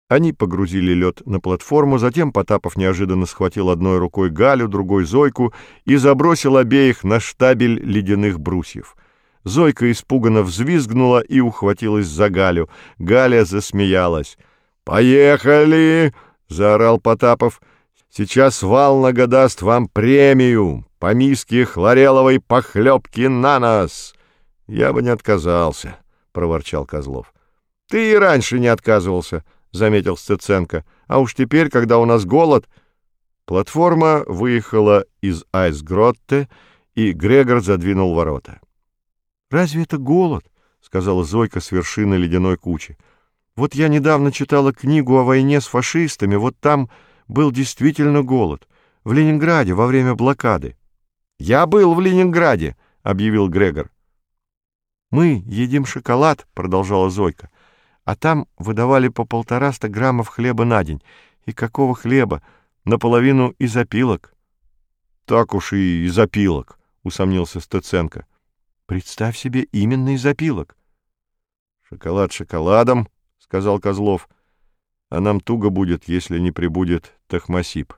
Они погрузили лед на платформу, затем Потапов неожиданно схватил одной рукой Галю, другой Зойку и забросил обеих на штабель ледяных брусьев. Зойка испуганно взвизгнула и ухватилась за Галю. Галя засмеялась. «Поехали!» — заорал Потапов. «Сейчас Валнага даст вам премию по миске хлореловой похлебки на нос!» «Я бы не отказался», — проворчал Козлов. «Ты и раньше не отказывался», — заметил Стеценко. «А уж теперь, когда у нас голод...» Платформа выехала из Айсгротте, и Грегор задвинул ворота. «Разве это голод?» — сказала Зойка с вершины ледяной кучи. «Вот я недавно читала книгу о войне с фашистами, вот там был действительно голод. В Ленинграде во время блокады». «Я был в Ленинграде», — объявил Грегор. «Мы едим шоколад», — продолжала Зойка, «а там выдавали по 150 граммов хлеба на день. И какого хлеба? Наполовину из опилок». «Так уж и из опилок», — усомнился Стеценко. «Представь себе, именно из опилок». «Шоколад шоколадом», — сказал Козлов, «а нам туго будет, если не прибудет Тахмасип».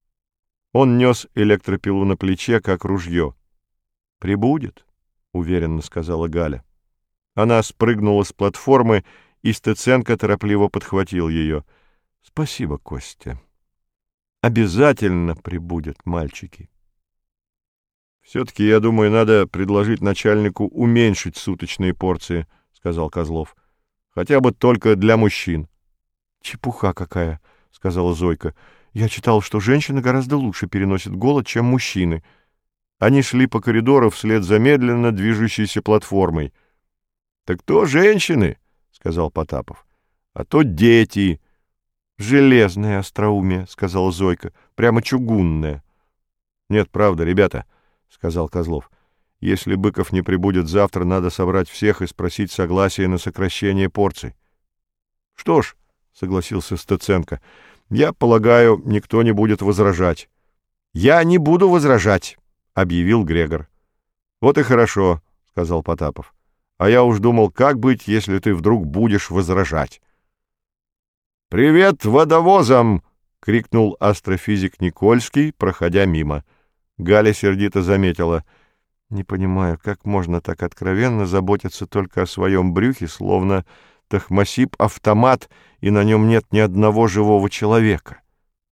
Он нес электропилу на плече, как ружье. «Прибудет», — уверенно сказала Галя. Она спрыгнула с платформы, и Стеценко торопливо подхватил ее. «Спасибо, Костя. Обязательно прибудет, мальчики». «Все-таки, я думаю, надо предложить начальнику уменьшить суточные порции», — сказал Козлов. «Хотя бы только для мужчин». «Чепуха какая», — сказала Зойка. «Я читал, что женщины гораздо лучше переносят голод, чем мужчины». Они шли по коридору вслед за медленно движущейся платформой. «Так то женщины», — сказал Потапов, — «а то дети». «Железное остроумие», — сказала Зойка, — «прямо чугунное». «Нет, правда, ребята», — сказал Козлов, — «если Быков не прибудет завтра, надо собрать всех и спросить согласия на сокращение порций». «Что ж», — согласился Стеценко, — «я полагаю, никто не будет возражать». «Я не буду возражать», — объявил Грегор. «Вот и хорошо», — сказал Потапов. «А я уж думал, как быть, если ты вдруг будешь возражать». «Привет водовозам!» — крикнул астрофизик Никольский, проходя мимо. Галя сердито заметила: «Не понимаю, как можно так откровенно заботиться только о своем брюхе, словно Тахмасип — автомат, и на нем нет ни одного живого человека».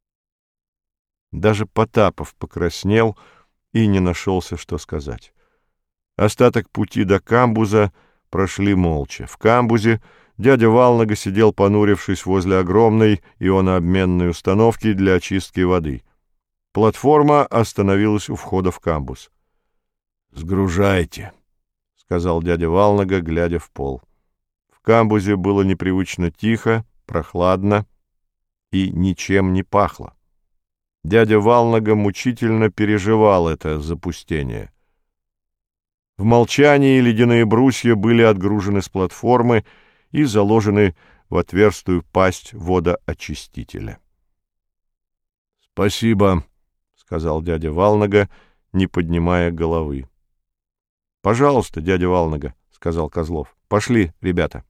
Даже Потапов покраснел и не нашелся, что сказать. Остаток пути до камбуза прошли молча. В камбузе дядя Валнага сидел, понурившись возле огромной ионообменной установки для очистки воды. Платформа остановилась у входа в камбуз. «Сгружайте», — сказал дядя Валнага, глядя в пол. В камбузе было непривычно тихо, прохладно и ничем не пахло. Дядя Валнага мучительно переживал это запустение. В молчании ледяные брусья были отгружены с платформы и заложены в отверстую пасть водоочистителя. «Спасибо», — сказал дядя Валнага, не поднимая головы. «Пожалуйста, дядя Валнага», — сказал Козлов. «Пошли, ребята».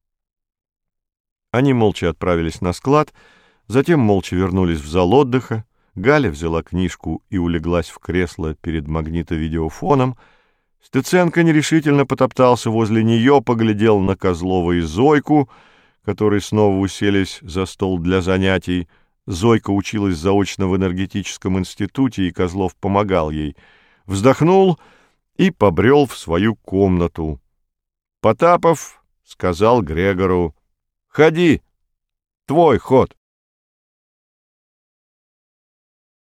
Они молча отправились на склад, затем молча вернулись в зал отдыха. Галя взяла книжку и улеглась в кресло перед магнитовидеофоном. Стеценко нерешительно потоптался возле нее, поглядел на Козлова и Зойку, которые снова уселись за стол для занятий. Зойка училась заочно в энергетическом институте, и Козлов помогал ей. Вздохнул и побрел в свою комнату. Потапов сказал Грегору: «Ходи, твой ход».